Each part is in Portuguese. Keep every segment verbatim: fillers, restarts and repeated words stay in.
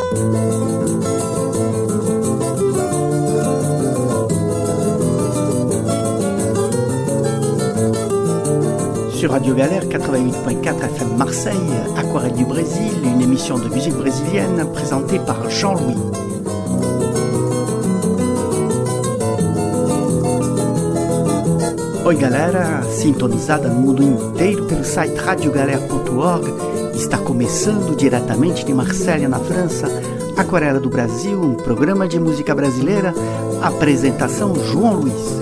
Sur Radio Galère quatre-vingt-huit virgule quatre F M Marseille, Aquarelle du Brésil, une émission de musique brésilienne présentée par Jean-Louis. Oi galera, sintonizada no mundo inteiro pelo site radio galera ponto org, está começando diretamente de Marselha, na França, Aquarela do Brasil, um programa de música brasileira, apresentação João Luiz.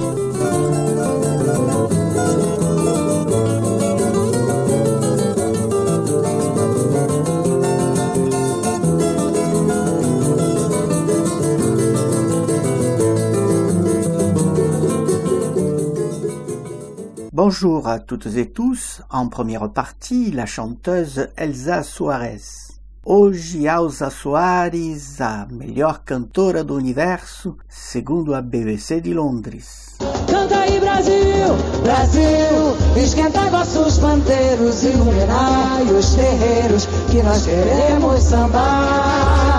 Bonjour à toutes et tous, en première partie, la chanteuse Elza Soares. Hoje, Elza Soares, a melhor cantora do universo, segundo a B B C de Londres. Canta aí Brasil, Brasil, esquenta vossos pandeiros, iluminai os terreiros, que nós queremos sambar.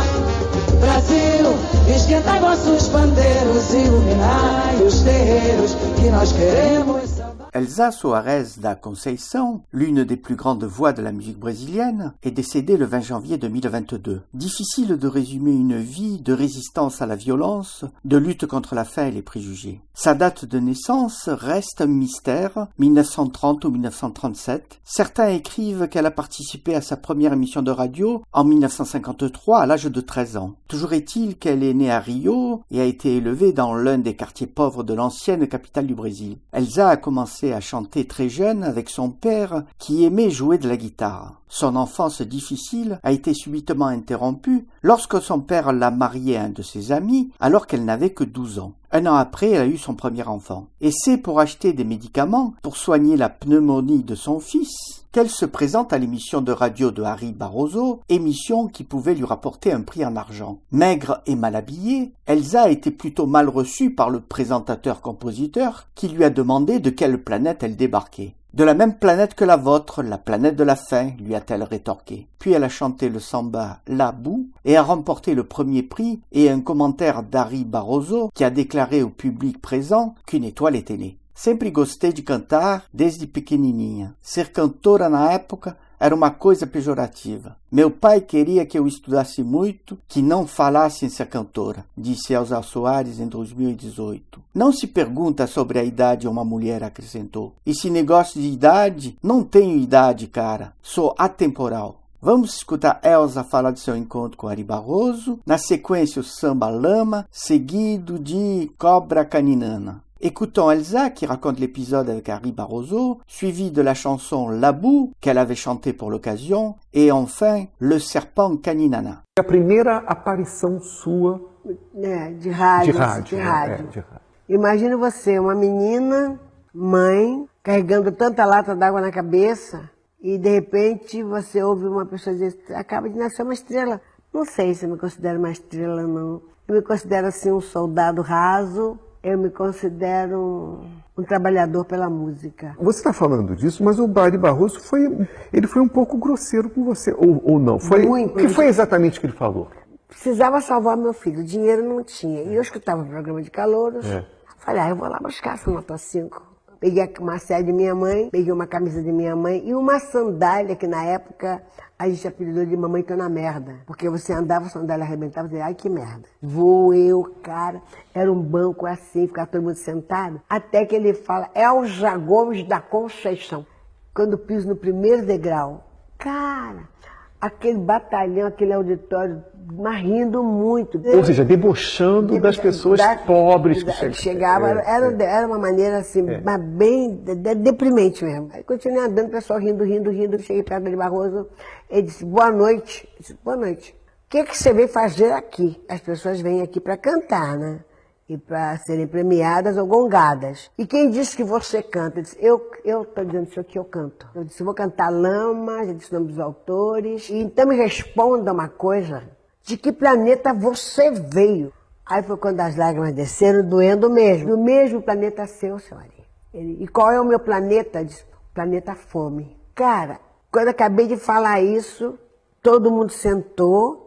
Brasil, esquenta vossos pandeiros, iluminai os terreiros, que nós queremos sambar. Elza Soares da Conceição, l'une des plus grandes voix de la musique brésilienne, est décédée le vingt janvier deux mille vingt-deux. Difficile de résumer une vie de résistance à la violence, de lutte contre la faim et les préjugés. Sa date de naissance reste un mystère, mille neuf cent trente ou mille neuf cent trente-sept. Certains écrivent qu'elle a participé à sa première émission de radio en mille neuf cent cinquante-trois à l'âge de treize ans. Toujours est-il qu'elle est née à Rio et a été élevée dans l'un des quartiers pauvres de l'ancienne capitale du Brésil. Elza a commencé à chanter très jeune avec son père qui aimait jouer de la guitare. Son enfance difficile a été subitement interrompue lorsque son père l'a mariée à un de ses amis alors qu'elle n'avait que douze ans. Un an après, elle a eu son premier enfant. Et c'est pour acheter des médicaments pour soigner la pneumonie de son fils qu'elle se présente à l'émission de radio de Harry Barroso, émission qui pouvait lui rapporter un prix en argent. Maigre et mal habillée, Elza a été plutôt mal reçue par le présentateur-compositeur qui lui a demandé de quelle planète elle débarquait. De la même planète que la vôtre, la planète de la faim, lui a-t-elle rétorqué. Puis elle a chanté le samba La Boue et a remporté le premier prix et un commentaire d'Harry Barroso qui a déclaré au public présent qu'une étoile était née. Sempre gostei de cantar desde pequenininha. Ser cantora na época era uma coisa pejorativa. Meu pai queria que eu estudasse muito, que não falasse em ser cantora, disse Elza Soares em dois mil e dezoito. Não se pergunta sobre a idade, uma mulher acrescentou. Esse negócio de idade, não tenho idade, cara. Sou atemporal. Vamos escutar Elza falar de seu encontro com Harry Barroso, na sequência o samba Lama, seguido de Cobra Caninana. Écoutons Elza qui raconte l'épisode avec Harry Barroso, suivi de la chanson La Boue qu'elle avait chantée pour l'occasion, et enfin Le Serpent Caninana. A primeira aparição sua é, de rádio. De rádio, de né? rádio. É, de rádio. Imagina você, uma menina, mãe, carregando tanta lata d'água na cabeça, e de repente você ouve uma pessoa dizer, acaba de nascer uma estrela. Não sei se eu me considero uma estrela, não. Eu me considero assim um soldado raso. Eu me considero um, um trabalhador pela música. Você está falando disso, mas o Harry Barroso foi, ele foi um pouco grosseiro com você, ou, ou não? Foi, Muito. O que foi exatamente que ele falou? Precisava salvar meu filho, dinheiro não tinha. E eu escutava o programa de calouros. É. Falei, ah, eu vou lá buscar essa nota cinco. Peguei uma saia de minha mãe, peguei uma camisa de minha mãe e uma sandália que na época a gente apelidou de Mamãe Tô na Merda. Porque você andava, a sandália arrebentava e dizia, ai que merda. Vou eu, cara, era um banco assim, ficava todo mundo sentado. Até que ele fala, Elza Gomes da Conceição. Quando piso no primeiro degrau, cara, aquele batalhão, aquele auditório, mas rindo muito. Ou seja, debochando de, das pessoas da, pobres da, que chegavam. É, era, é. era uma maneira assim, é. mas bem de, de, deprimente mesmo. Aí continuei andando, o pessoal rindo, rindo, rindo. Cheguei perto dele, Barroso. Ele disse, boa noite. Eu disse, boa noite. O que, que você veio fazer aqui? As pessoas vêm aqui para cantar, né? E para serem premiadas ou gongadas. E quem disse que você canta? Eu disse, eu estou dizendo isso aqui, eu canto. Eu disse, vou cantar Lama, já disse o nome dos autores. E então me responda uma coisa, de que planeta você veio? Aí foi quando as lágrimas desceram, doendo mesmo. No mesmo planeta seu, senhora. Ele, e qual é o meu planeta? Eu disse, planeta fome. Cara, quando eu acabei de falar isso, todo mundo sentou.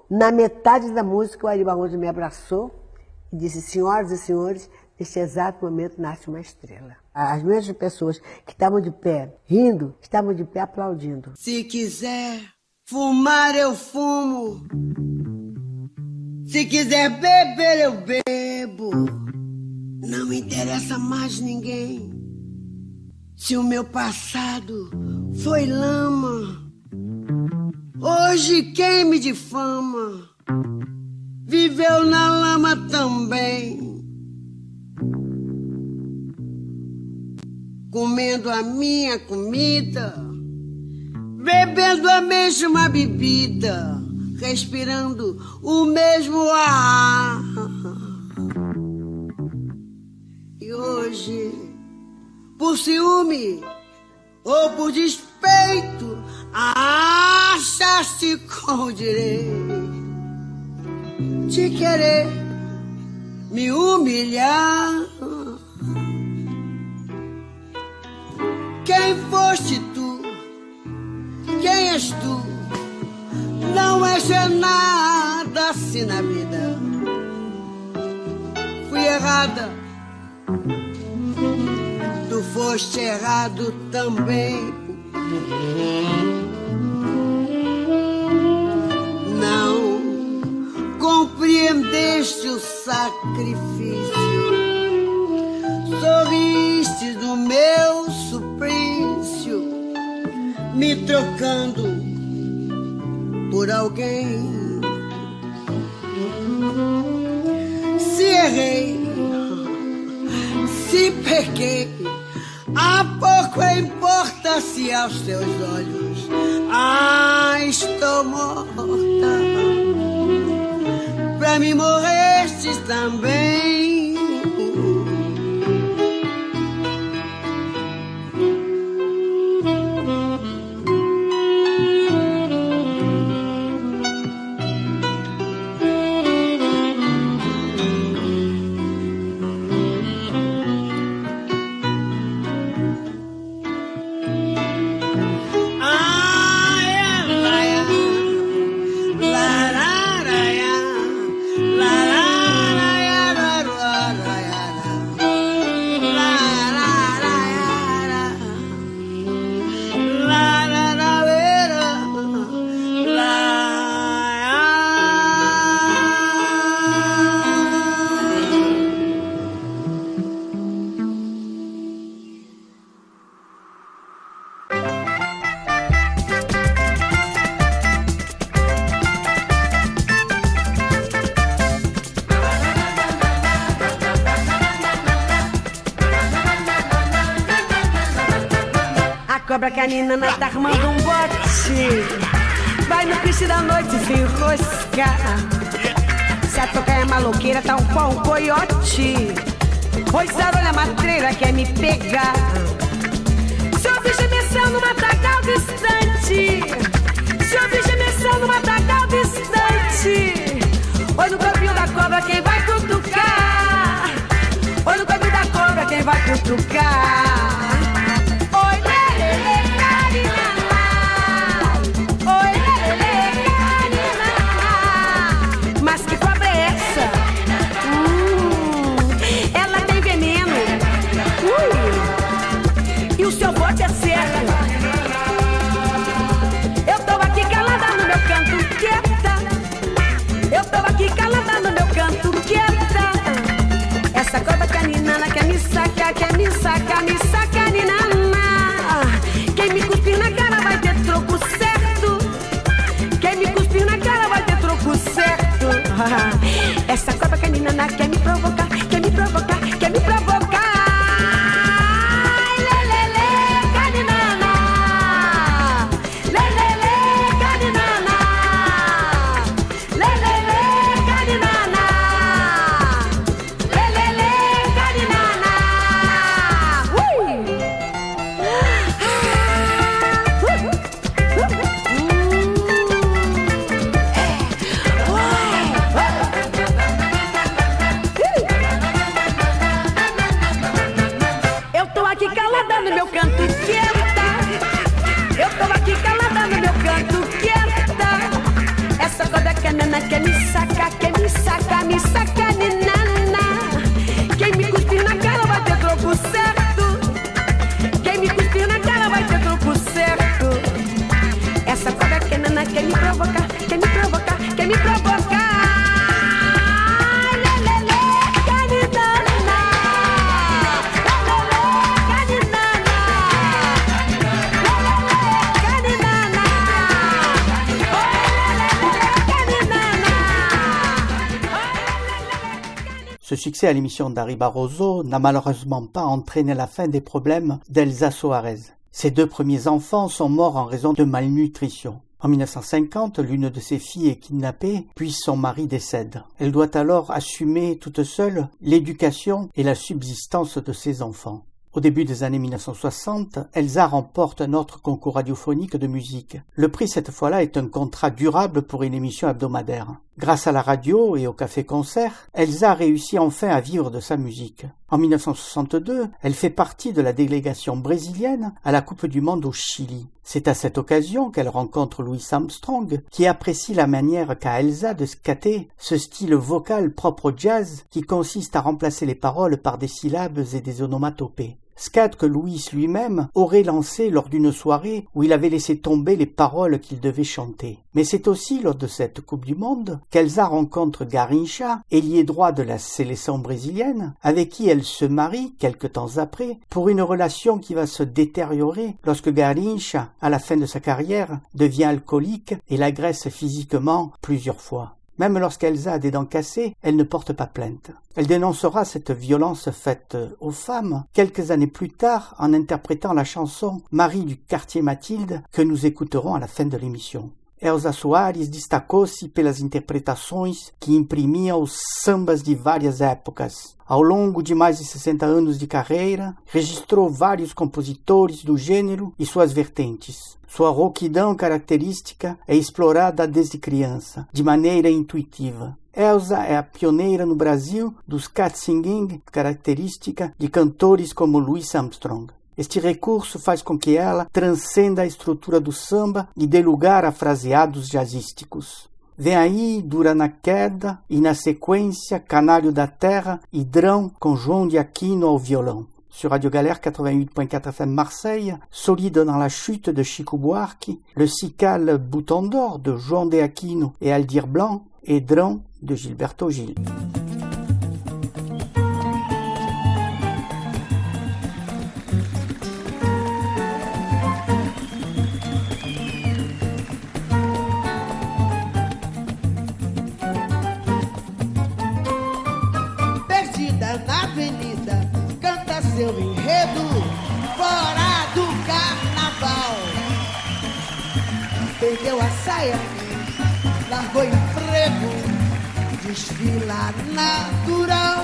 Na metade da música, o Ari Barroso me abraçou e disse, senhoras e senhores, neste exato momento nasce uma estrela. As mesmas pessoas que estavam de pé rindo, estavam de pé aplaudindo. Se quiser fumar, eu fumo. Se quiser beber, eu bebo. Não me interessa mais ninguém. Se o meu passado foi lama, hoje quem me difama viveu na lama também. Comendo a minha comida, bebendo a mesma bebida, respirando o mesmo ar. E hoje, por ciúme ou por despeito, achaste com o direito de querer me humilhar. Quem foste tu? Quem és tu? Não és nada assim na vida. Fui errada, tu foste errado também. Não compreendeste o sacrifício, sorriste do meu suplício, me trocando por alguém. Se errei, se pequei, há pouco importa se aos teus olhos ah, estou morta. Pra mim morrestes também. Cobra canina tá armando um bote, vai no piche da noite se enroscar. Se a toca é maloqueira, tá um pau, um coiote. Pois olha a matreira quer me pegar. Se eu vi gemessão no matagal distante, se eu vi gemessão no matagal distante, oi no corpinho da cobra quem vai cutucar, oi no corpinho da cobra quem vai cutucar. É certo. Eu tô aqui calada no meu canto, quieta. Eu tô aqui calada no meu canto, quieta. Essa cobra caninana quer me sacar, quer me sacar, me sacar, ninana. Quem me cuspir na cara vai ter troco certo. Quem me cuspir na cara vai ter troco certo. Essa cobra caninana quer me provocar, quer me provocar, quer me provocar. Lelele, caninana. Lelele, saca, quem me saca, me saca, ninana. Quem me cuspir na cara vai ter troco certo. Quem me cuspir na cara vai ter troco certo. Essa cobra que nana quer me provocar, quer me provocar, quer me provocar. Ce succès à l'émission d'Harry Barroso n'a malheureusement pas entraîné la fin des problèmes d'Elsa Soares. Ses deux premiers enfants sont morts en raison de malnutrition. En mille neuf cent cinquante, l'une de ses filles est kidnappée, puis son mari décède. Elle doit alors assumer toute seule l'éducation et la subsistance de ses enfants. Au début des années mille neuf cent soixante, Elsa remporte un autre concours radiophonique de musique. Le prix cette fois-là est un contrat durable pour une émission hebdomadaire. Grâce à la radio et au café-concert, Elsa réussit enfin à vivre de sa musique. En mille neuf cent soixante-deux, elle fait partie de la délégation brésilienne à la Coupe du Monde au Chili. C'est à cette occasion qu'elle rencontre Louis Armstrong, qui apprécie la manière qu'a Elsa de scatter ce style vocal propre au jazz qui consiste à remplacer les paroles par des syllabes et des onomatopées. Scat que Louis lui-même aurait lancé lors d'une soirée où il avait laissé tomber les paroles qu'il devait chanter. Mais c'est aussi lors de cette Coupe du Monde qu'Elsa rencontre Garrincha, ailier droit de la sélection brésilienne, avec qui elle se marie quelque temps après, pour une relation qui va se détériorer lorsque Garrincha, à la fin de sa carrière, devient alcoolique et l'agresse physiquement plusieurs fois. Même lorsqu'Elsa a des dents cassées, elle ne porte pas plainte. Elle dénoncera cette violence faite aux femmes quelques années plus tard en interprétant la chanson « Marie du quartier Mathilde » que nous écouterons à la fin de l'émission. Elsa Soares destacou-se pelas interpretações que imprimiam os sambas de várias épocas. Ao longo de mais de sessenta anos de carreira, registrou vários compositores do gênero e suas vertentes. Sua rouquidão característica é explorada desde criança, de maneira intuitiva. Elsa é a pioneira no Brasil dos cat singing, característica de cantores como Louis Armstrong. Este recurso faz com que ela transcenda a estrutura do samba e dê lugar a fraseados jazzísticos. Vem aí, Dura na Queda, e na sequência, Canário da Terra e Drão com João de Aquino ao violão. Sur Radio Galère quatre-vingt-huit point quatre F M Marseille, Solide dans la chute de Chico Buarque, Le Cicale Bouton d'Or de João de Aquino et Aldir Blanc et Drão de Gilberto Gil. Seu enredo fora do carnaval. Perdeu a saia, largou emprego, desfila natural.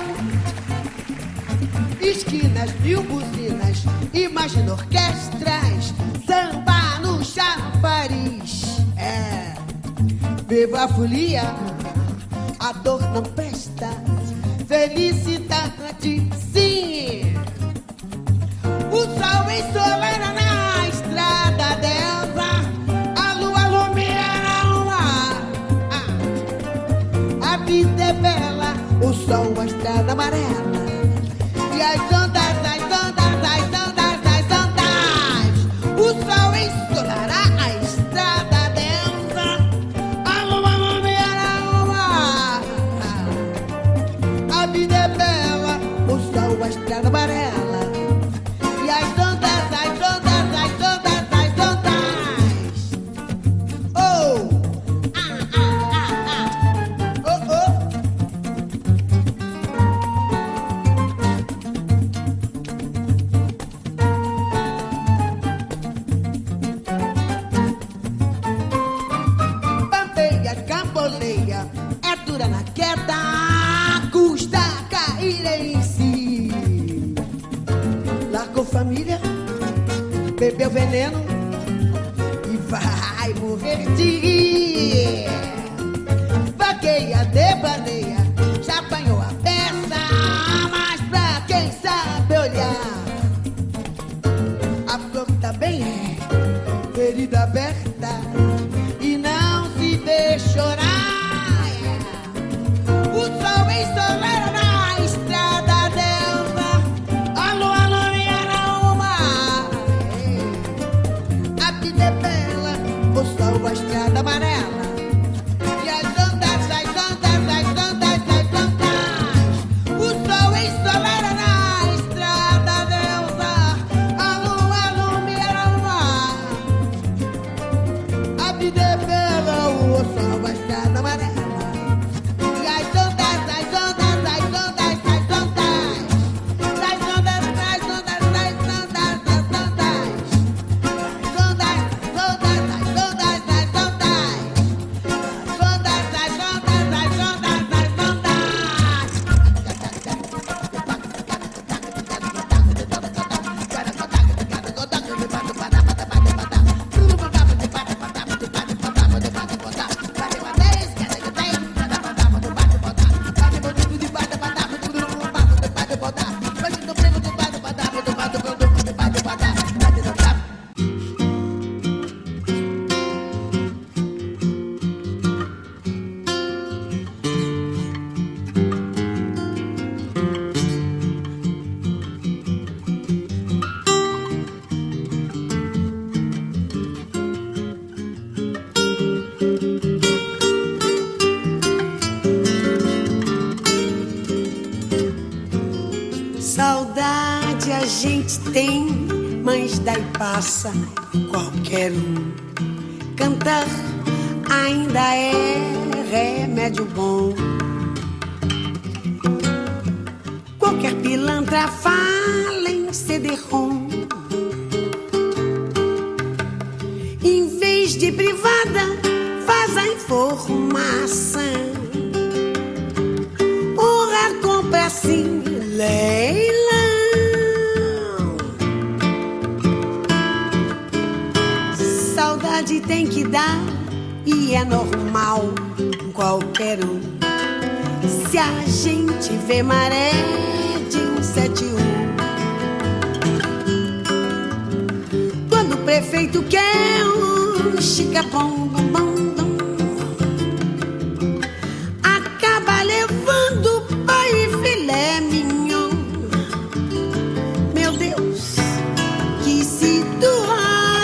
Esquinas, mil buzinas, imagina orquestras, samba no chafariz. É, beba a folia, a dor não presta, felicidade sim. O sol ensolena na estrada dela, a lua ilumina o mar. Ah, a vida é bela, o sol a estrada amarela e as ondas, as ondas, as ondas, as ondas. O sol ensolará a estrada dela, a lua ilumina o mar. Ah, a vida é bela, o sol a estrada amarela. É dura na queda, custa cair em si. Largou família, bebeu veneno e vai morrer de rir. Vaqueia, devaneia, já apanhou a peça, mas pra quem sabe olhar, a flor também é ferida aberta e não se vê chorar. gente tem, mas daí passa qualquer um. Cantar ainda é remédio bom. Qualquer pilantra fala em C D-ROM. Em vez de privada, faz a informação. Ora, compra assim, leilão. Saudade tem que dar e é normal qualquer um. Se a gente vê maré de um sete um, quando o prefeito quer um chica-pom, bom, bom, bom, acaba levando pai e filé mignon. Meu Deus, que situação!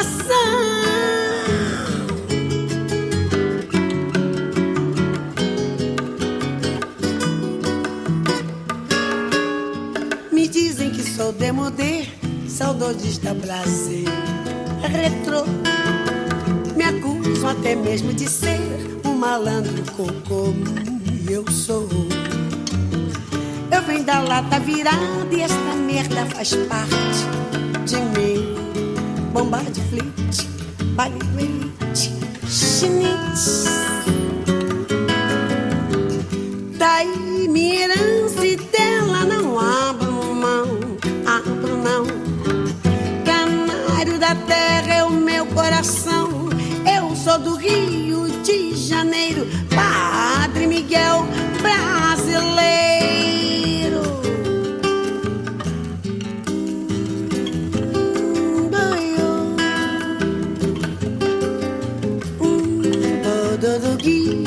Me dizem que sou demodê, saudosista blasé, retrô. Me acusam até mesmo de ser um malandro cocô. E eu sou. Eu venho da lata virada e esta merda faz parte de mim. Bomba de flit, baile do elite, chinite. Daí minha herança e dela não abro mão, abro não. Canário da terra é o meu coração. Eu sou do Rio de Janeiro, Padre Miguel brasileiro. Do do gui.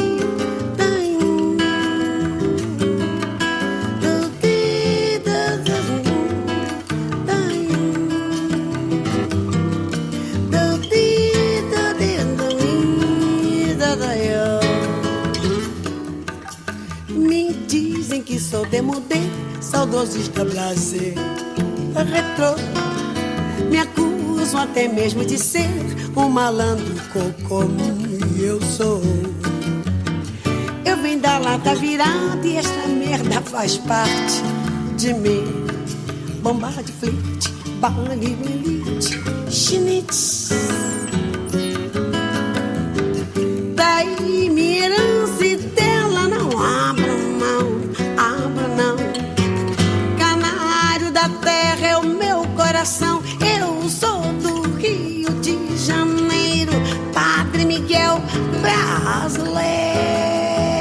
Sou demodê, saudosista blasé, retrô. Me acusam até mesmo de ser um malandro cocô. E eu sou. Eu venho da lata virada e esta merda faz parte de mim. Bomba de flit, baile do elite, chinite. Daí minha herança e dela não abro mão, abro não. Canário da terra é o meu coração. Eu sou do Rio de Janeiro, Padre Miguel brasileiro.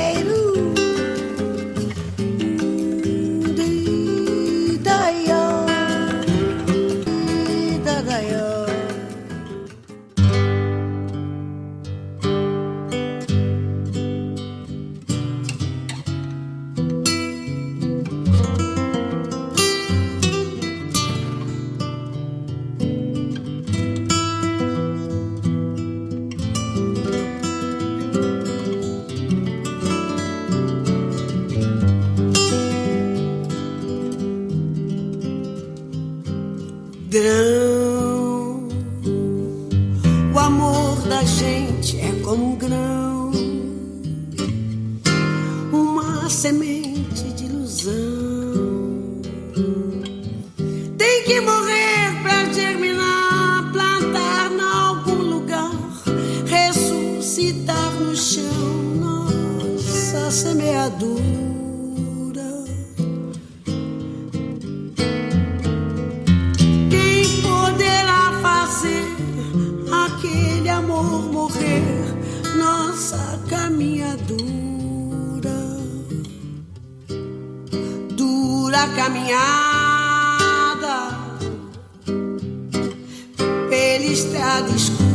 Grão, o amor da gente é como um grão, uma semente de ilusão. Tem que morrer pra germinar, plantar em algum lugar, ressuscitar no chão nossa semeadura. Nossa caminhadura, dura caminhada pela estrada escura.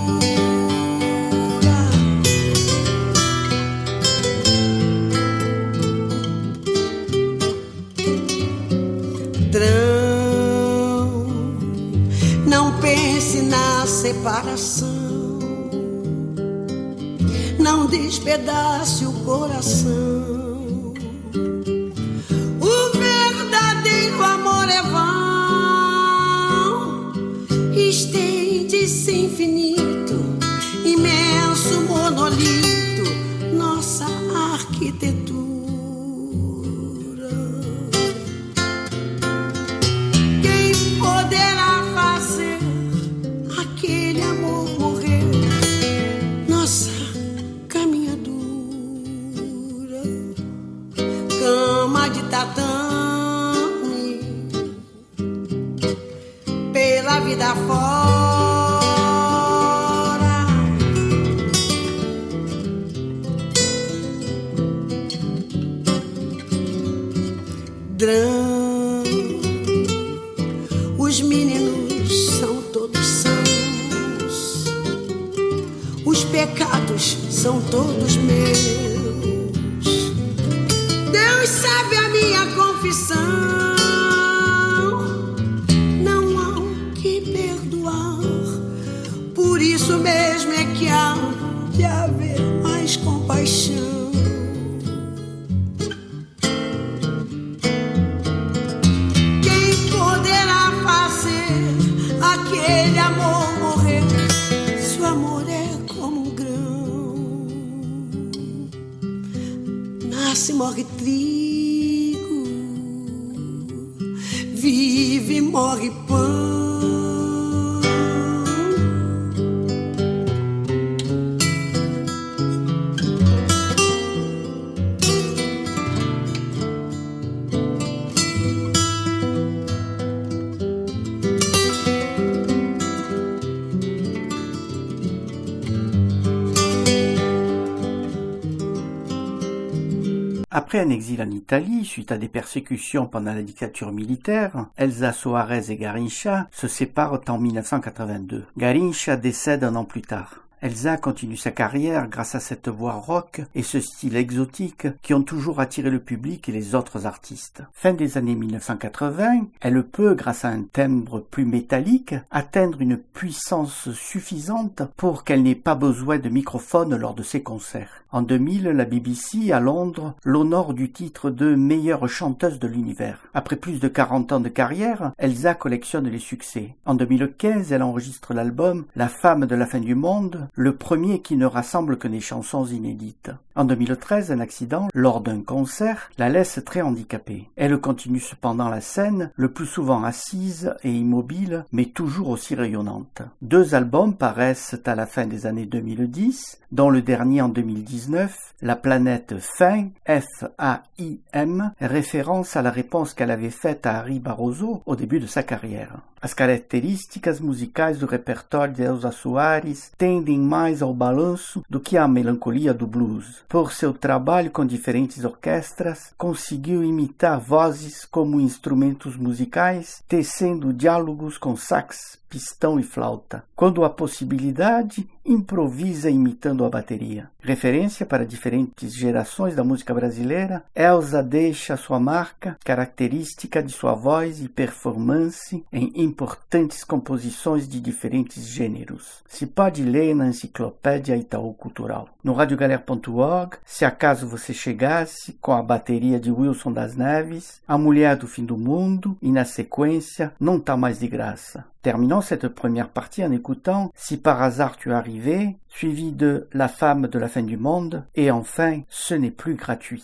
Drão, não pense na separação. Não despedace o coração. O verdadeiro amor é esse infinito, imenso monolito, nossa arquitetura. Quem poderá fazer aquele amor morrer? Nossa caminhadura, cama de tatame, pela vida fora. Drão, os meninos são todos sãos, os pecados são todos meus. Deus sabe a minha confissão, não há o que perdoar. Por isso mesmo é que há de haver mais compaixão. Quem poderá fazer aquele amor morrer? Se o amor é como um grão, nasce, morre trigo, vive, morre pão. Après un exil en Italie, suite à des persécutions pendant la dictature militaire, Elsa Soares et Garrincha se séparent en mille neuf cent quatre-vingt-deux. Garrincha décède un an plus tard. Elsa continue sa carrière grâce à cette voix rock et ce style exotique qui ont toujours attiré le public et les autres artistes. Fin des années mille neuf cent quatre-vingts, elle peut, grâce à un timbre plus métallique, atteindre une puissance suffisante pour qu'elle n'ait pas besoin de microphone lors de ses concerts. En deux mille, la B B C à Londres l'honore du titre de meilleure chanteuse de l'univers. Après plus de quarante ans de carrière, Elsa collectionne les succès. En deux mille quinze, elle enregistre l'album La femme de la fin du monde, le premier qui ne rassemble que des chansons inédites. En deux mille treize, un accident, lors d'un concert, la laisse très handicapée. Elle continue cependant la scène, le plus souvent assise et immobile, mais toujours aussi rayonnante. Deux albums paraissent à la fin des années deux mille dix, dont le dernier en deux mille dix-neuf, La planète Faim, F A I M, référence à la réponse qu'elle avait faite à Ari Barroso au début de sa carrière. As características musicais do repertório de Elsa Soares tendem mais ao balanço do que à melancolia do blues. Por seu trabalho com diferentes orquestras, conseguiu imitar vozes como instrumentos musicais, tecendo diálogos com sax, pistão e flauta. Quando há possibilidade, improvisa imitando a bateria. Referência para diferentes gerações da música brasileira, Elsa deixa sua marca, característica de sua voz e performance em importantes composições de diferentes gêneros. Se pode ler na Enciclopédia Itaú Cultural. No radiogalera ponto org, se acaso você chegasse com a bateria de Wilson das Neves, A Mulher do Fim do Mundo e, na sequência, Não Tá Mais de Graça. Terminons cette première partie en écoutant Si par hasard tu arrivais, suivi de La femme de la fin du monde et enfin Ce n'est plus gratuit.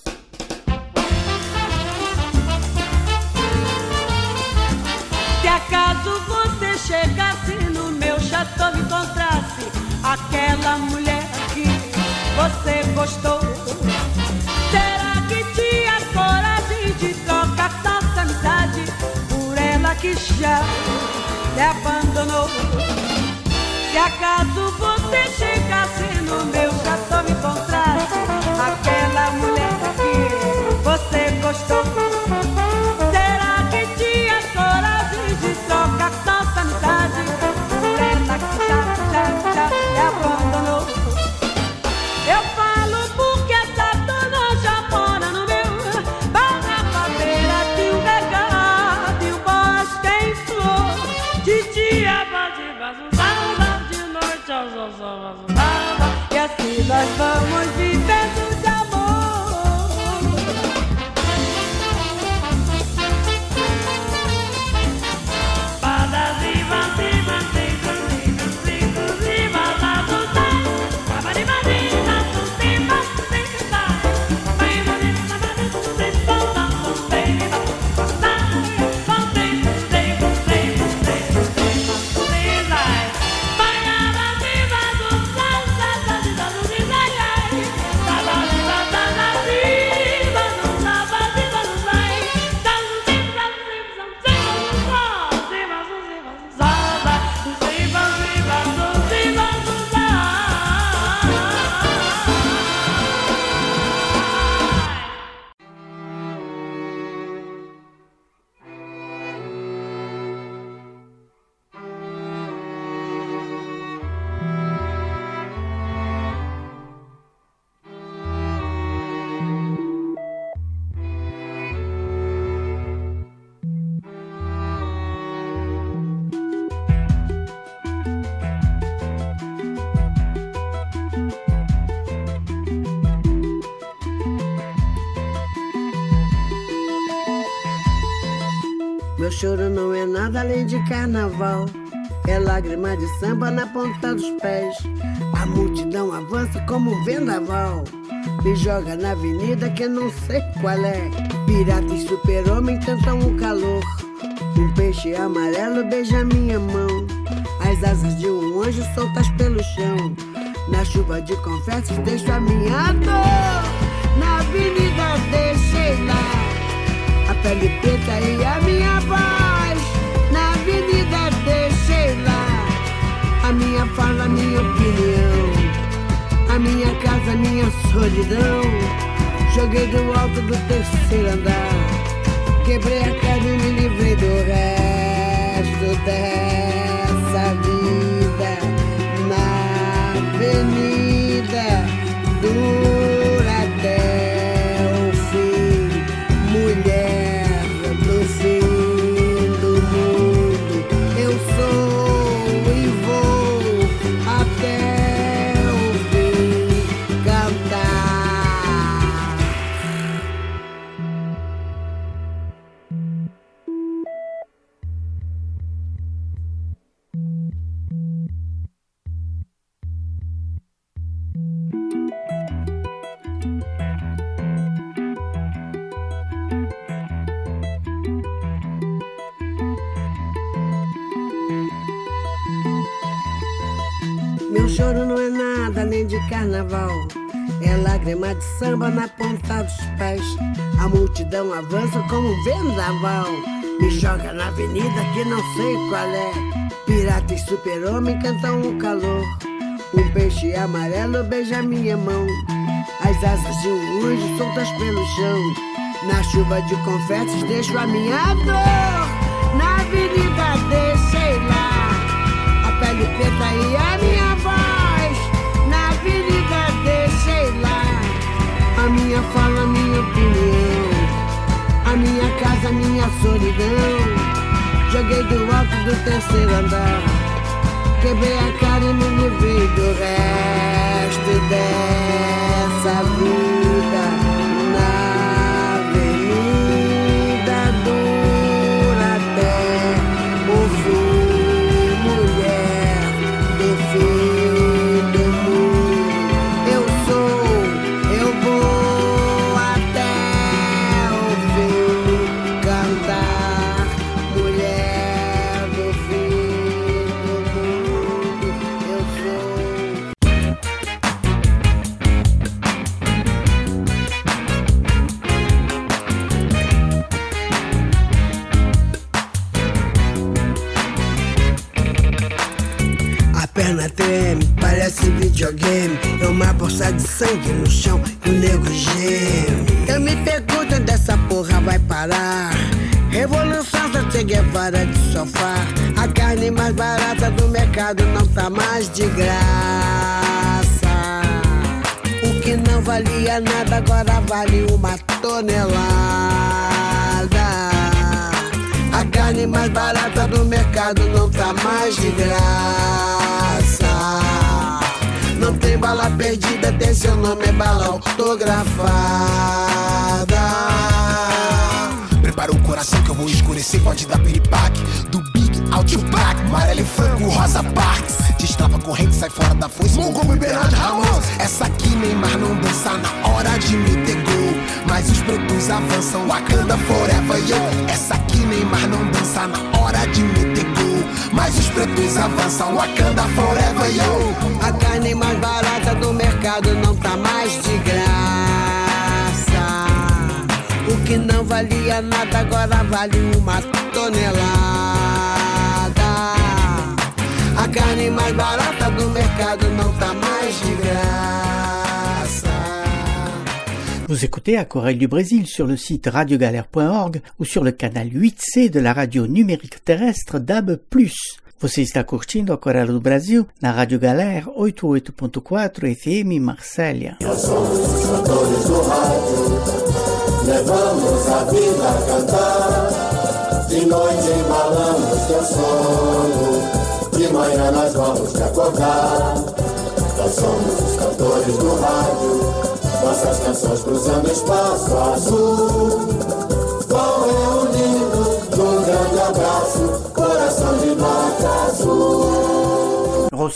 Se acaso você chegasse no meu chateau e encontrasse aquela mulher que você gostou, será que tinha coragem de trocar nossa amizade por ela que já me abandonou? Se acaso você chegasse no meu chateau e encontrasse aquela mulher que você gostou, será que tinha coragem de trocar nossa amizade por ela que já, já, já me abandonou? Eu falo porque essa dona já mora no meu barrafadeira de um regado e um bosque em flor. De dia pode vazar, de noite ao sol, e assim nós vamos vivendo de amor. Padas e bandidas, bandidas, bandidas, choro não é nada além de carnaval. É lágrima de samba na ponta dos pés. A multidão avança como um vendaval. Me joga na avenida que eu não sei qual é. Pirata e super-homem tentam o calor. Um peixe amarelo beija minha mão. As asas de um anjo soltas pelo chão. Na chuva de confetes deixo a minha dor. Na avenida deixei lá a pele preta e a minha voz. Na avenida deixei lá a minha fala, a minha opinião. A minha casa, a minha solidão. Joguei do alto do terceiro andar. Quebrei a cara e me livrei do resto dessa vida. Na avenida dura até o fim. Mulher do fim do mundo. Eu sou e vou até o fim cantar. Meu choro não é nada além de carnaval. É lágrima de samba na ponta dos pés. A multidão avança como um vendaval. Me joga na avenida que não sei qual é. Pirata e super-homem cantam o calor. Um peixe amarelo beija minha mão. As asas de um anjo soltas pelo chão. Na chuva de confetes deixo a minha dor. Na avenida deixei lá a pele preta e a minha voz. Na avenida deixei lá a minha fala, a minha opinião. A minha casa, a minha solidão. Joguei do alto do terceiro andar. Quebrei a cara e me livrei do resto dessa vida. Na avenida dura até o fim. Mulher do fim do mundo. Eu sou, eu vou até o fim cantar. Mulher do fim do mundo. Eu sou. A perna treme, parece videogame. É uma bolsa de sangue no chão e o nego geme. Eu me pergunto onde essa porra vai parar. Revolução da Che Guevara de sofá. A carne mais barata do mercado não tá mais de graça. O que não valia nada agora vale uma tonelada. A carne mais barata do mercado não tá mais de graça. Não tem bala perdida, tem seu nome, é bala autografada. Prepara o coração que eu vou escurecer, pode dar piripaque. Do Big ao Tupac, amarelo e frango, Rosa Parks. Destrava corrente, sai fora da foice, Montgomery Bernard Ramos. Essa aqui Neymar não dança na hora de meter gol. Mas os pretos avançam, Wakanda forever, yo. Essa aqui Neymar não dança na hora de meter gol. Mas os pretos avançam, Wakanda forever, yo. A carne mais barata do mercado não tá mais de graça. O que não valia nada agora vale uma tonelada. A carne mais barata do mercado não tá mais de graça. Vous écoutez Aquarelle du Brésil sur le site radiogalère point org ou sur le canal huit C de la radio numérique terrestre D A B plus. Você está curtindo Aquarelle do Brasil na Rádio Galera oitenta e oito ponto quatro F M Marsella. Nós somos os cantores do rádio, levamos a vida a cantar. De noite embalamos teu sono, de manhã nós vamos te acordar. Nós somos os cantores do rádio, nossas canções cruzando espaço azul. Vão reunindo num grande amor.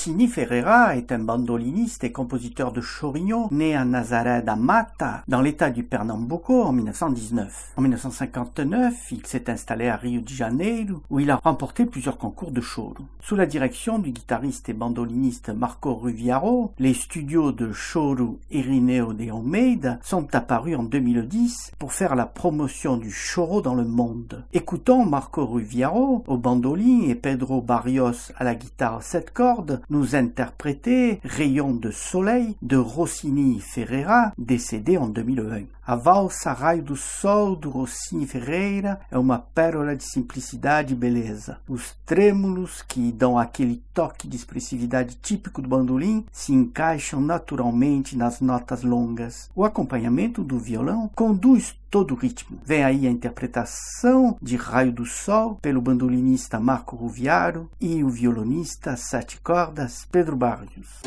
Rossini Ferreira est un bandoliniste et compositeur de chorigno né à Nazaré da Mata, dans l'état du Pernambuco, en mille neuf cent dix-neuf. En mille neuf cent cinquante-neuf, il s'est installé à Rio de Janeiro, où il a remporté plusieurs concours de choro. Sous la direction du guitariste et bandoliniste Marco Ruviaro, les studios de choro Irineu de Almeida sont apparus en deux mille dix pour faire la promotion du choro dans le monde. Écoutons Marco Ruviaro au bandoline et Pedro Barrios à la guitare sept cordes nous interpréter Rayon de soleil de Rossini Ferreira, décédé en deux mille vingt. A valsa Raio do Sol do Rossini Ferreira é uma pérola de simplicidade e beleza. Os trêmulos que dão aquele toque de expressividade típico do bandolim se encaixam naturalmente nas notas longas. O acompanhamento do violão conduz todo o ritmo. Vem aí a interpretação de Raio do Sol pelo bandolinista Marco Ruviaro e o violonista sete cordas Pedro Barrios.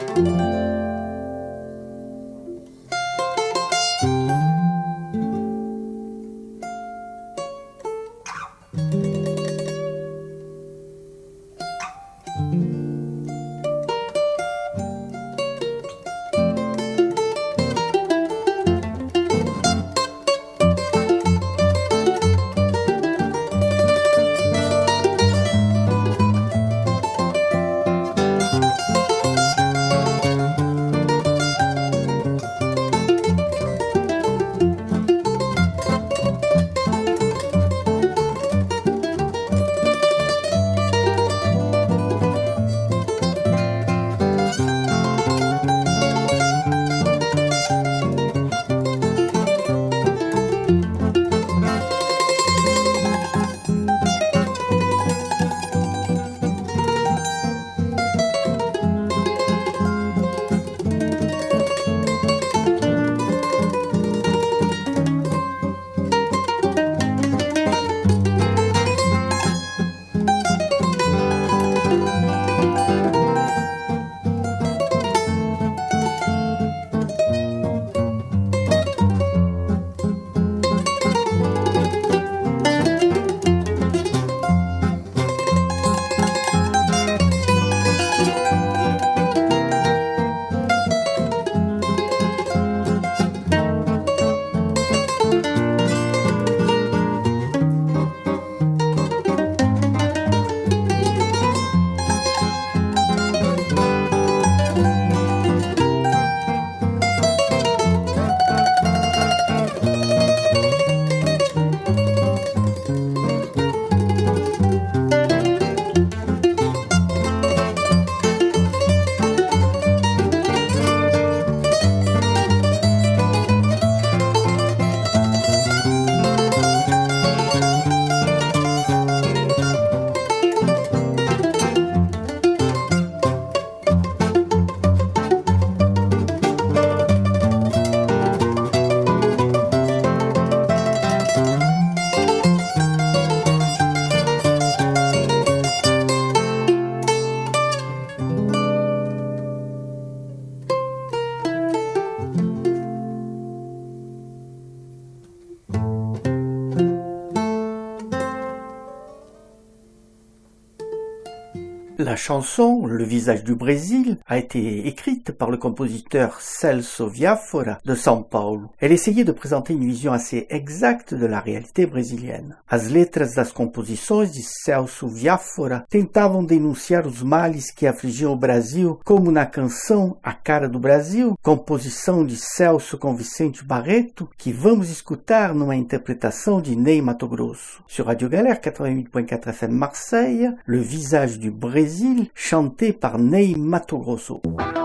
La chanson, Le visage du Brésil, a été écrite par le compositeur Celso Viafora de São Paulo. Elle essayait de présenter une vision assez exacte de la réalité brésilienne. As letras das composições de Celso Viafora tentavam denunciar os males que afligiam o Brasil, como na canção A Cara do Brasil, composição de Celso com Vicente Barreto, que vamos escutar numa interprétation de Ney Matogrosso. Sur Radio Galère quatre-vingt-huit point quatre F M Marseille, Le visage du Brésil, chanté par Ney Matogrosso.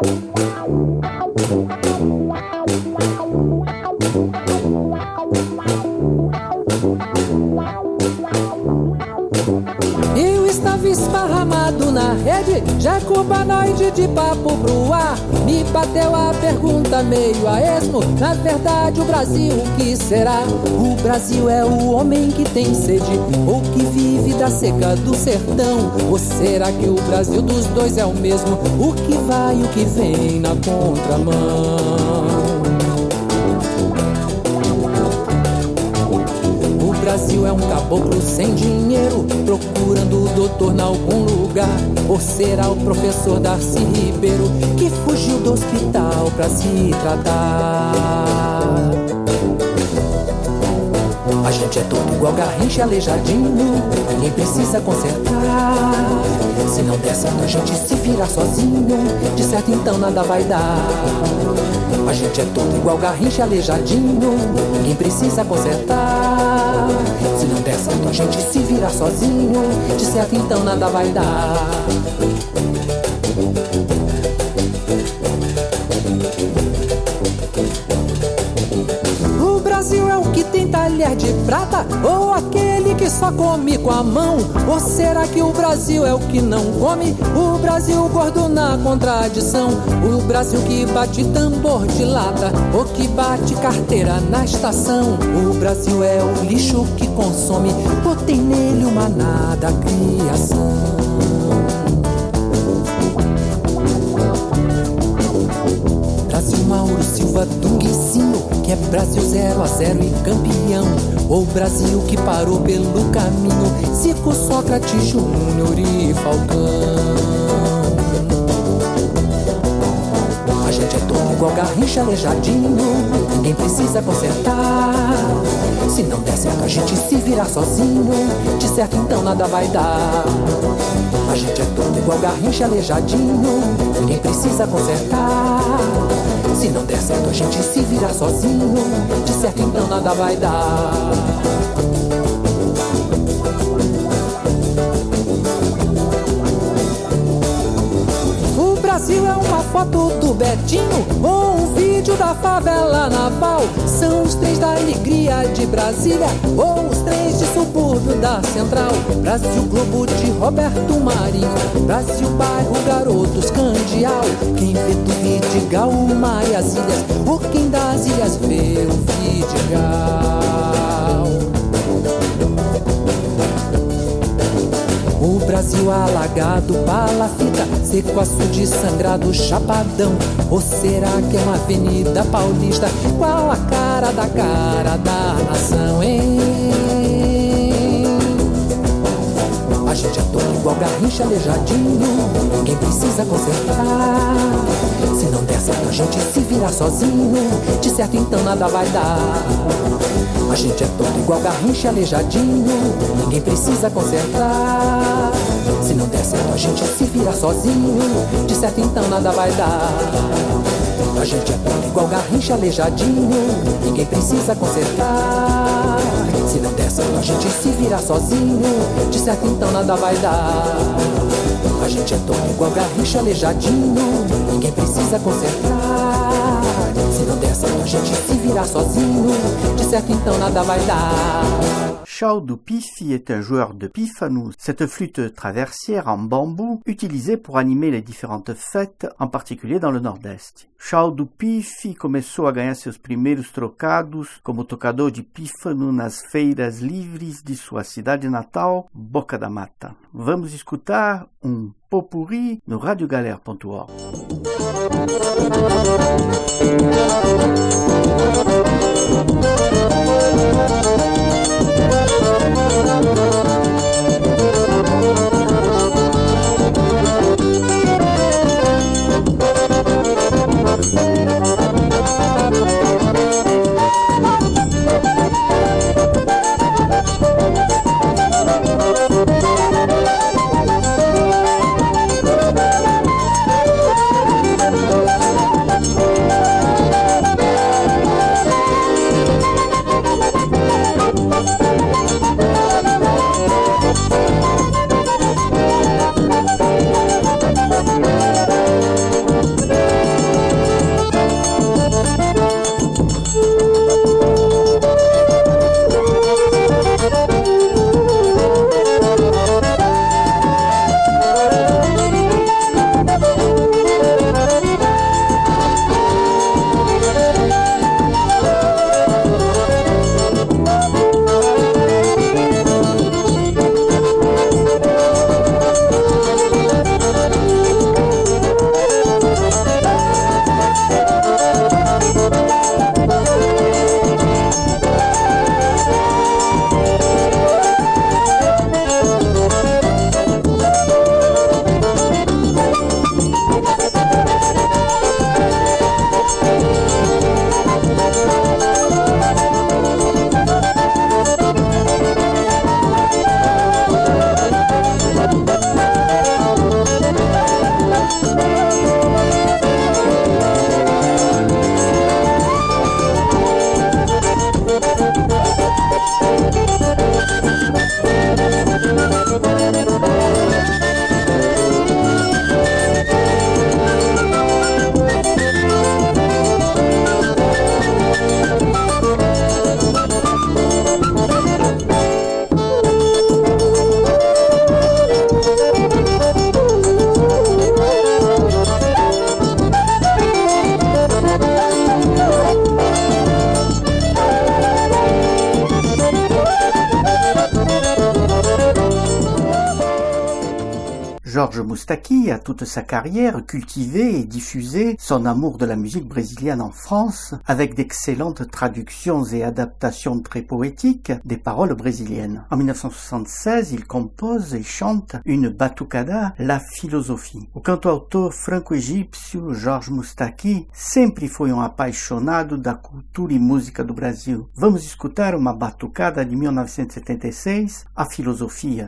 Eu estava esparramado na rede, já cubanoide de papo pro ar. Me bateu a pergunta meio a esmo, na verdade o Brasil o que será? O Brasil é o homem que tem sede, ou que vive da seca do sertão? Ou será que o Brasil dos dois é o mesmo, o que vai e o que vem na contramão? Brasil é um caboclo sem dinheiro, procurando doutor em algum lugar. Ou será o professor Darcy Ribeiro, que fugiu do hospital pra se tratar? A gente é todo igual Garrincha, aleijadinho, ninguém precisa consertar. Se não der certo a gente se virar sozinho, de certo então nada vai dar. A gente é todo igual Garrincha, aleijadinho, ninguém precisa consertar. Se não der certo a gente se virar sozinho, de certo então nada vai dar. O Brasil é o que tem talher de prata, ou aquele que só come com a mão? Ou será que o Brasil é o que não come? O Brasil gordo na contradição. O Brasil que bate tambor de lata, ou que bate carteira na estação. O Brasil é o lixo que consome, ou tem nele uma nada criação. Brasil Mauro Silva Dunguizinho, que é Brasil zero a zero e campeão. Ou Brasil que parou pelo caminho, Zico, Sócrates, Júnior e Falcão. A gente é todo igual Garrincha, aleijadinho, ninguém precisa consertar. Se não der certo a gente se virar sozinho, de certo então nada vai dar. A gente é todo igual Garrincha, aleijadinho, ninguém precisa consertar. Se não der certo a gente se virar sozinho, de certo então nada vai dar. O Brasil é uma foto do Betinho, ou um vídeo da favela naval. São os três da alegria de Brasília, ou os três de subúrbio da Central. Brasil Globo de Roberto Marinho, Brasil Bairro Garotos Candial. Quem vê do Vidigal uma e as ilhas, ou quem das ilhas vê o Vidigal. O Brasil alagado, palafita, seco, açude, sangrado, chapadão. Ou será que é uma avenida paulista? Qual a cara da cara da nação, hein? A gente é todo igual Garrincha, aleijadinho, ninguém precisa consertar. Se não der certo a gente se virar sozinho, de certo então nada vai dar. A gente é todo igual Garrincha, aleijadinho, ninguém precisa consertar. Se não der certo a gente se virar sozinho, de certo então nada vai dar. A gente é todo igual Garrincha, aleijadinho, ninguém precisa consertar. Se não der certo a gente se virar sozinho, de certo então nada vai dar. A gente é todo igual Garrincha, aleijadinho, ninguém precisa consertar. Se não der certo a gente se virar sozinho, de certo então nada vai dar. Chao du Pifi est un joueur de pífano, cette flûte traversière en bambou utilisée pour animer les différentes fêtes, en particulier dans le Nordeste. Chao du Pifi começou a ganhar seus primeiros trocados como tocador de pífano nas feiras livres de sua cidade natal, Boca da Mata. Vamos escutar um pot-pourri no radio galère ponto org. Georges Moustaki a toute sa carrière cultivé et diffusé son amour de la musique brésilienne en France avec d'excellentes traductions et adaptations très poétiques des paroles brésiliennes. En mille neuf cent soixante-seize, il compose et chante une batucada, La Filosofia. O cantautor franco-egípcio Georges Moustaki sempre foi um apaixonado da cultura e música do Brasil. Vamos escutar uma batucada de mil novecentos e setenta e seis, A Filosofia.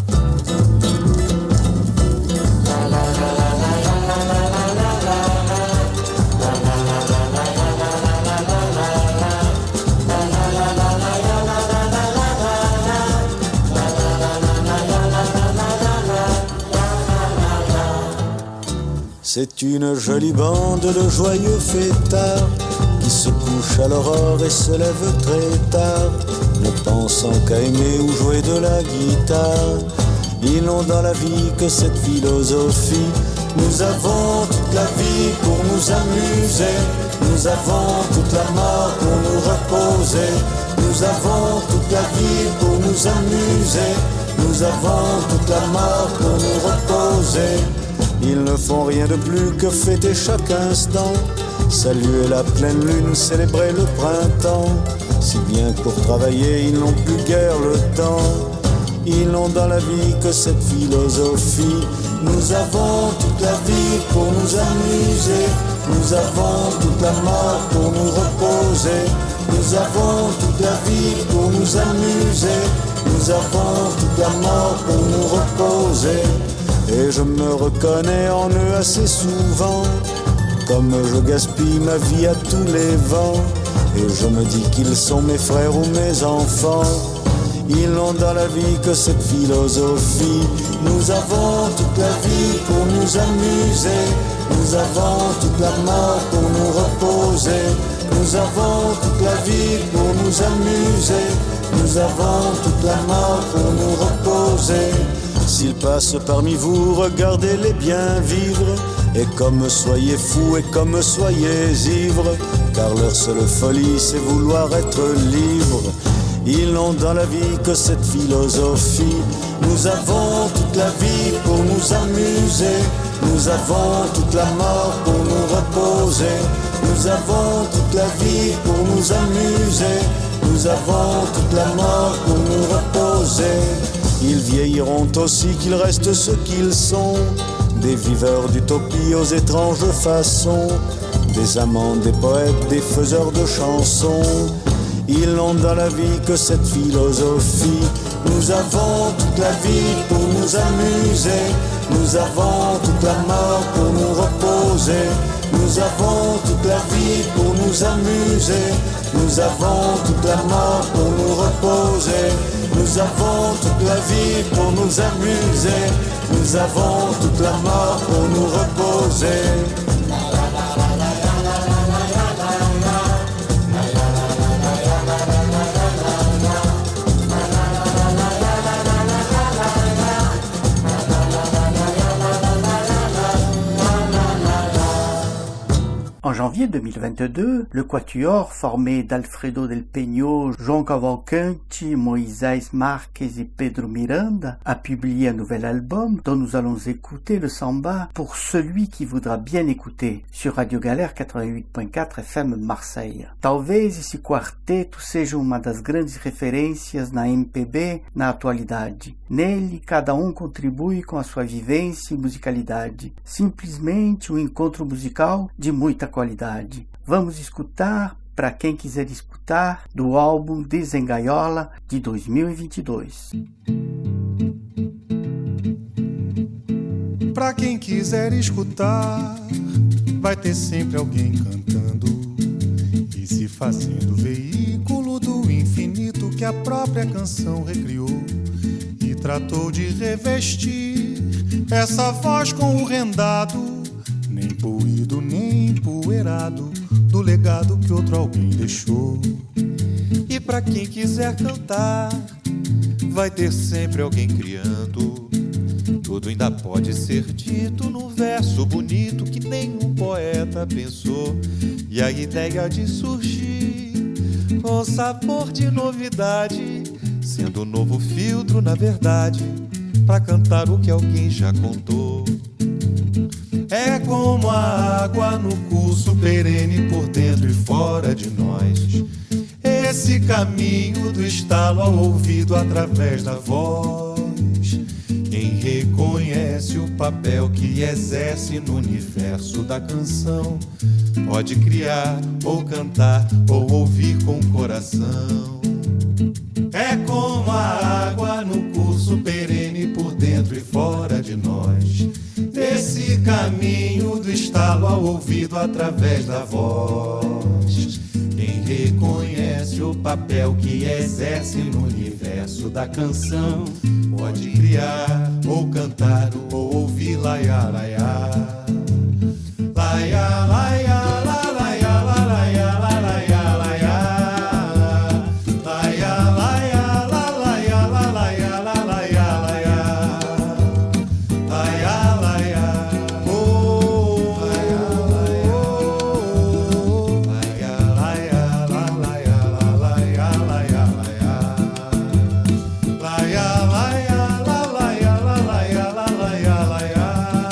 C'est une jolie bande de joyeux fêtards qui se couchent à l'aurore et se lèvent très tard, ne pensant qu'à aimer ou jouer de la guitare. Ils n'ont dans la vie que cette philosophie: nous avons toute la vie pour nous amuser, nous avons toute la mort pour nous reposer, nous avons toute la vie pour nous amuser, nous avons toute la mort pour nous reposer. Ils ne font rien de plus que fêter chaque instant, saluer la pleine lune, célébrer le printemps, si bien que pour travailler ils n'ont plus guère le temps. Ils n'ont dans la vie que cette philosophie: nous avons toute la vie pour nous amuser, nous avons toute la mort pour nous reposer, nous avons toute la vie pour nous amuser, nous avons toute la mort pour nous reposer. Et je me reconnais en eux assez souvent, comme je gaspille ma vie à tous les vents, et je me dis qu'ils sont mes frères ou mes enfants. Ils n'ont dans la vie que cette philosophie: nous avons toute la vie pour nous amuser, nous avons toute la mort pour nous reposer, nous avons toute la vie pour nous amuser, nous avons toute la mort pour nous reposer. S'ils passent parmi vous, regardez-les bien vivre, et comme soyez fous et comme soyez ivres, car leur seule folie c'est vouloir être libre. Ils n'ont dans la vie que cette philosophie: nous avons toute la vie pour nous amuser, nous avons toute la mort pour nous reposer, nous avons toute la vie pour nous amuser, nous avons toute la mort pour nous reposer. Ils vieilliront aussi qu'ils restent ce qu'ils sont, des viveurs d'utopie aux étranges façons, des amants, des poètes, des faiseurs de chansons. Ils n'ont dans la vie que cette philosophie: nous avons toute la vie pour nous amuser, nous avons toute la mort pour nous reposer, nous avons toute la vie pour nous amuser, nous avons toute la mort pour nous reposer, nous avons toute la vie pour nous amuser, nous avons toute la mort pour nous reposer. En janvier deux mille vingt-deux, le Quatuor, formé d'Alfredo Del Peño, João Cavalcante, Moisés Marques et Pedro Miranda, a publié un nouvel album dont nous allons écouter le samba Pour celui qui voudra bien écouter, sur Radio Galère quatre-vingt-huit ponto quatro F M Marseille. Talvez esse quarteto seja uma das grandes referências na M P B na atualidade. Nele, cada um contribui com a sua vivência e musicalidade. Simplesmente um encontro musical de muita qualidade. Vamos escutar, para quem quiser escutar, do álbum Desengaiola de dois mil e vinte e dois. Para quem quiser escutar, vai ter sempre alguém cantando e se fazendo veículo do infinito que a própria canção recriou e tratou de revestir essa voz com o rendado, nem polido nem empoeirado, do legado que outro alguém deixou. E pra quem quiser cantar, vai ter sempre alguém criando. Tudo ainda pode ser dito num verso bonito que nenhum poeta pensou. E a ideia de surgir com sabor de novidade, sendo um novo filtro na verdade, pra cantar o que alguém já contou. É como a água no curso perene por dentro e fora de nós. Esse caminho do estalo ao ouvido através da voz. Quem reconhece o papel que exerce no universo da canção pode criar ou cantar ou ouvir com o coração. É como a água no curso perene por dentro e fora de nós. Desse caminho do estalo ao ouvido através da voz. Quem reconhece o papel que exerce no universo da canção pode criar ou cantar ou ouvir laiá, laiá. Laiá, laiá, laiá, laiá, laiá, laiá, laiá. Laiá, laiá, laiá, laiá, laiá, laiá. Laiá, laiá, oh, laiá, laiá, oh. Laiá, laiá, laiá, laiá, laiá, laiá. Laiá, laiá, laiá, laiá, laiá, laiá.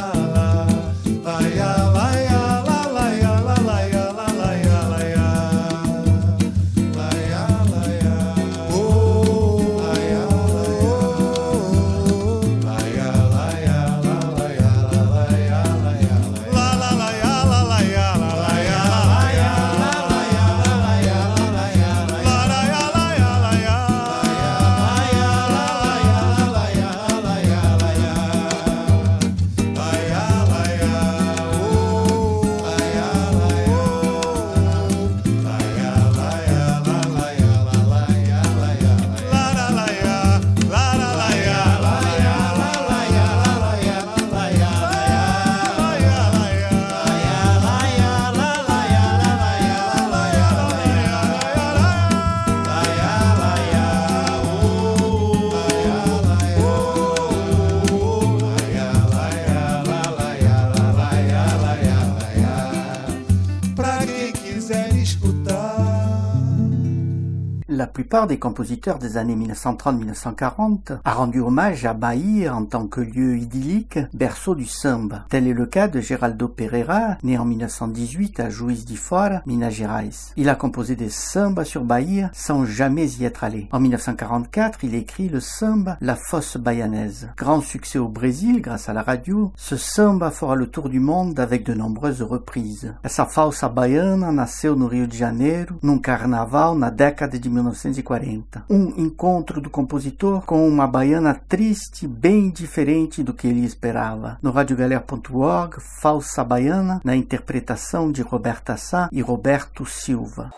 La plupart des compositeurs des années mille neuf cent trente à mille neuf cent quarante a rendu hommage à Bahia en tant que lieu idyllique, berceau du samba. Tel est le cas de Geraldo Pereira, né en mille neuf cent dix-huit à Juiz de Fora, Minas Gerais. Il a composé des sambas sur Bahia sans jamais y être allé. En mille neuf cent quarante-quatre, il écrit le samba La Fosse Baianaise. Grand succès au Brésil grâce à la radio, ce samba fera le tour du monde avec de nombreuses reprises. Essa falsa baiana nasceu no Rio de Janeiro, num carnaval na década de mil novecentos e quarenta. Um encontro do compositor com uma baiana triste, bem diferente do que ele esperava. No radiogalera ponto org, Falsa Baiana, na interpretação de Roberta Sá e Roberto Silva.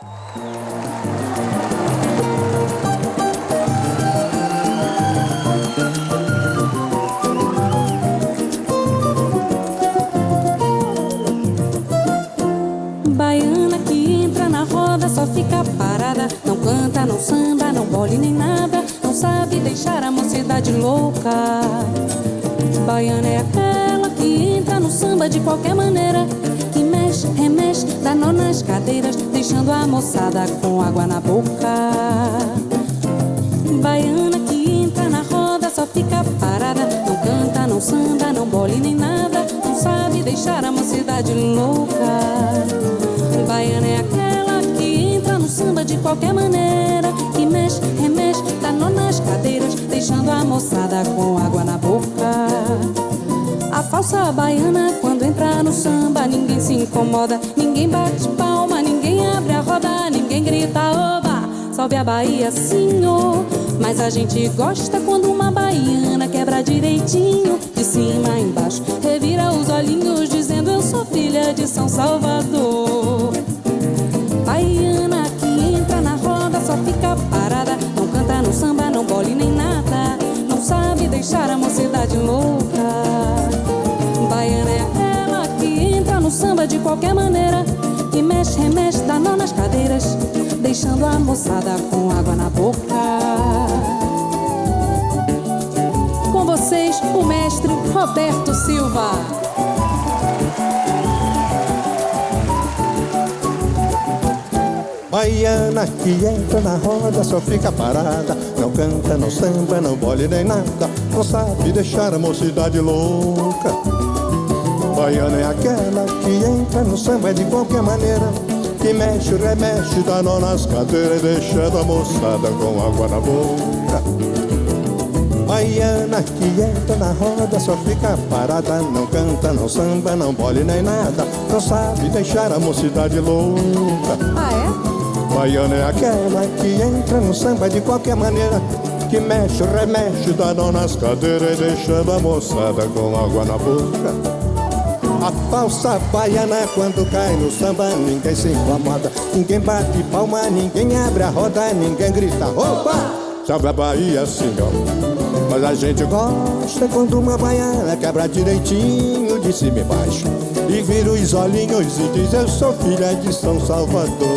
Baiana que entra na roda, só fica parada, não canta, não samba, não bole nem nada, não sabe deixar a mocidade louca. Baiana é aquela que entra no samba de qualquer maneira, que mexe, remexe, dá nó nas cadeiras, deixando a moçada com água na boca. Baiana que entra na roda, só fica parada, não canta, não samba, não bole nem nada, não sabe deixar a mocidade louca. Baiana é aquela que entra no samba de qualquer maneira, que mexe, remexe, dá nó nas cadeiras, deixando a moçada com água na boca. A falsa baiana quando entra no samba, ninguém se incomoda, ninguém bate palma, ninguém abre a roda, ninguém grita oba, sobe a Bahia senhor. Mas a gente gosta quando uma baiana quebra direitinho, de cima a embaixo, revira os olhinhos dizendo eu sou filha de São Salvador. Baiana que entra na roda, só fica parada, não canta, não samba, não bole nem nada, não sabe deixar a mocidade louca. Baiana é aquela que entra no samba de qualquer maneira, que mexe, remexe, dá nó nas cadeiras, deixando a moçada com água na boca. Com vocês, o mestre Roberto Silva. Baiana que entra na roda, só fica parada, não canta, não samba, não bole nem nada, não sabe deixar a mocidade louca. Baiana é aquela que entra no samba de qualquer maneira, que mexe, remexe, dá nó nas cadeiras, deixando a moçada com água na boca. Baiana que entra na roda, só fica parada, não canta, não samba, não bole nem nada, não sabe deixar a mocidade louca. Ah, é? Baiana é aquela que entra no samba de qualquer maneira, que mexe, remexe, dá nó nas cadeiras, deixando a moçada com água na boca. A falsa baiana quando cai no samba, ninguém se incomoda, ninguém bate palma, ninguém abre a roda, ninguém grita opa! Salve a Bahia assim, ó. Mas a gente gosta quando uma baiana quebra direitinho de cima e baixo e vira os olhinhos e diz eu sou filha de São Salvador.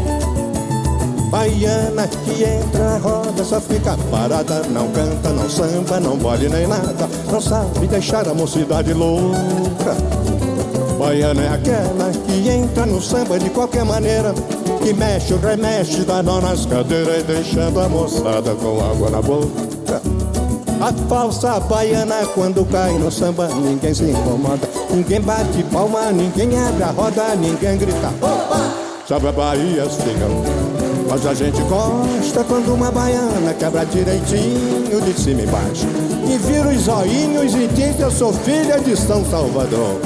Baiana que entra na roda, só fica parada, não canta, não samba, não bole nem nada, não sabe deixar a mocidade louca. Baiana é aquela que entra no samba de qualquer maneira, que mexe, remexe, dá nó nas cadeiras, deixando a moçada com água na boca. A falsa baiana quando cai no samba, ninguém se incomoda, ninguém bate palma, ninguém abre a roda, ninguém grita opa! Salve a Bahia, cigão. Mas a gente gosta quando uma baiana quebra direitinho de cima e baixo e vira os olhinhos e diz eu sou filha de São Salvador.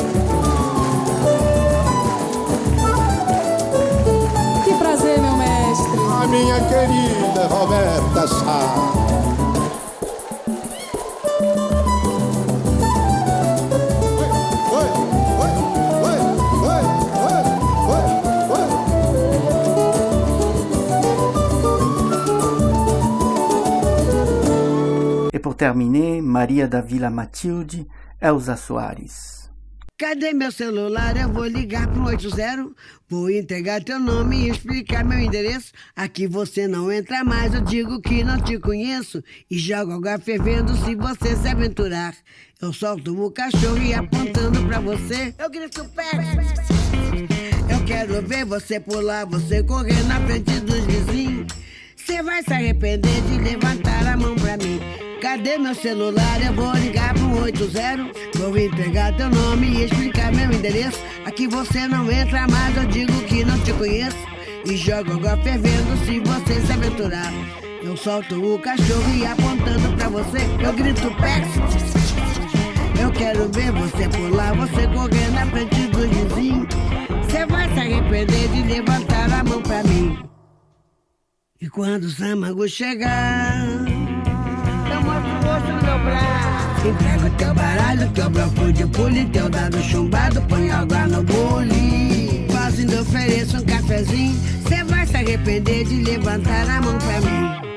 Que prazer, meu mestre. A minha querida Roberta Sá. E por terminer, Maria da Vila Matilde, Elza Soares. Cadê meu celular? Eu vou ligar pro oito zero. Vou entregar teu nome e explicar meu endereço. Aqui você não entra mais, eu digo que não te conheço. E jogo água fervendo se você se aventurar. Eu solto o cachorro e apontando pra você eu grito pé. Eu quero ver você pular, você correr na frente dos vizinhos. Você vai se arrepender de levantar a mão pra mim. Cadê meu celular? Eu vou ligar pro oito zero. Vou entregar teu nome e explicar meu endereço. Aqui você não entra mais, eu digo que não te conheço. E jogo água fervendo se você se aventurar. Eu solto o cachorro e apontando pra você eu grito pé. Eu quero ver você pular, você correr na frente dos vizinhos. Você vai se arrepender de levantar a mão pra mim. E quando o Samango chegar, eu mostro o rosto no meu braço. Entrego teu baralho, teu bloco de pule, teu dado chumbado, põe água no bule. Quase ainda ofereço um cafezinho, cê vai se arrepender de levantar a mão pra mim.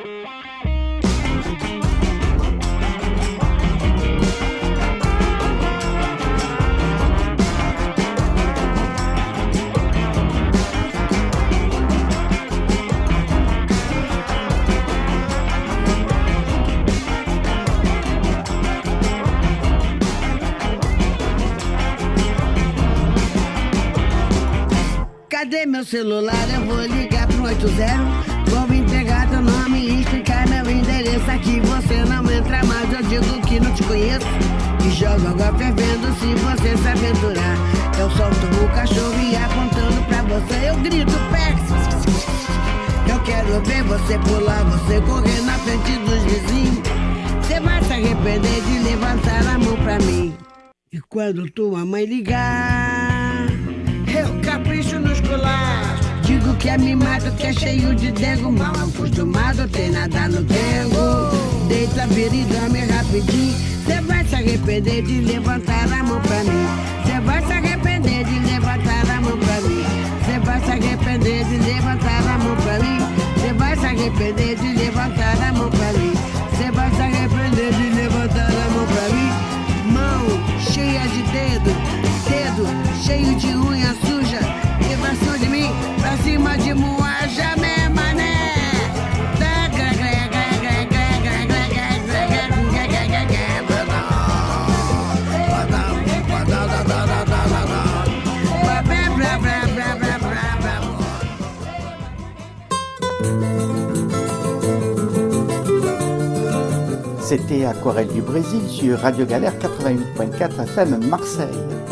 Cadê meu celular? Eu vou ligar pro oito zero. Vou entregar teu nome e explicar meu endereço. Aqui você não entra mais, eu digo que não te conheço. E jogo água fervendo se você se aventurar. Eu solto o cachorro e apontando pra você eu grito pé. Eu quero ver você pular, você correr na frente dos vizinhos. Você vai se arrepender de levantar a mão pra mim. E quando tua mãe ligar, eu capricho nos colachos. Digo que é mimado, que é cheio de dengo. Mal acostumado, tem nada no dengo. Deita, vira e dorme rapidinho. Cê vai se arrepender de levantar a mão pra mim. Cê vai se arrepender de levantar a mão pra mim. Cê vai se arrepender de levantar a mão pra mim. Cê vai se arrepender de levantar a mão pra mim. Cê vai se arrepender de levantar a mão pra mim. Mão cheia de dedo, dedo cheio de unha suja. Levação de mim pra cima de Moaja, né, mané? C'était Aquarelle du Brésil sur Radio Galère quatre-vingt-huit virgule quatre F M Marseille.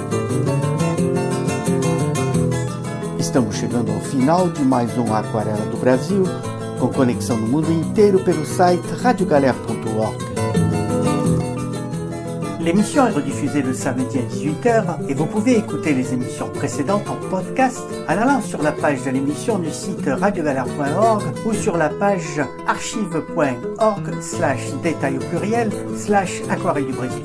Estamos chegando ao final de mais um Aquarela do Brasil, com conexão no mundo inteiro pelo site radio galère point org. L'émission est rediffusée le samedi à dix-huit heures et vous pouvez écouter les émissions précédentes en podcast en allant sur la page de l'émission du site radio galère point org ou sur la page archive point org slash détail au pluriel slash Aquarelle du Brésil.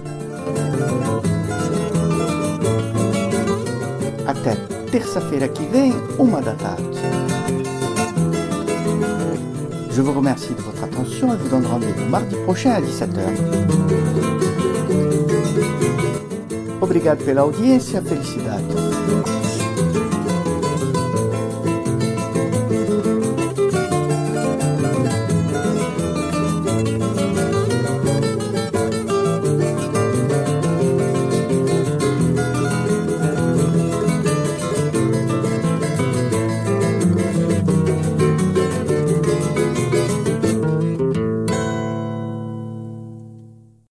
Até terça-feira que vem, uma da tarde. Je vous remercie de votre attention et vous donne rendez-vous mardi prochain à dix-sept heures. Obrigado pela audiência, felicidades.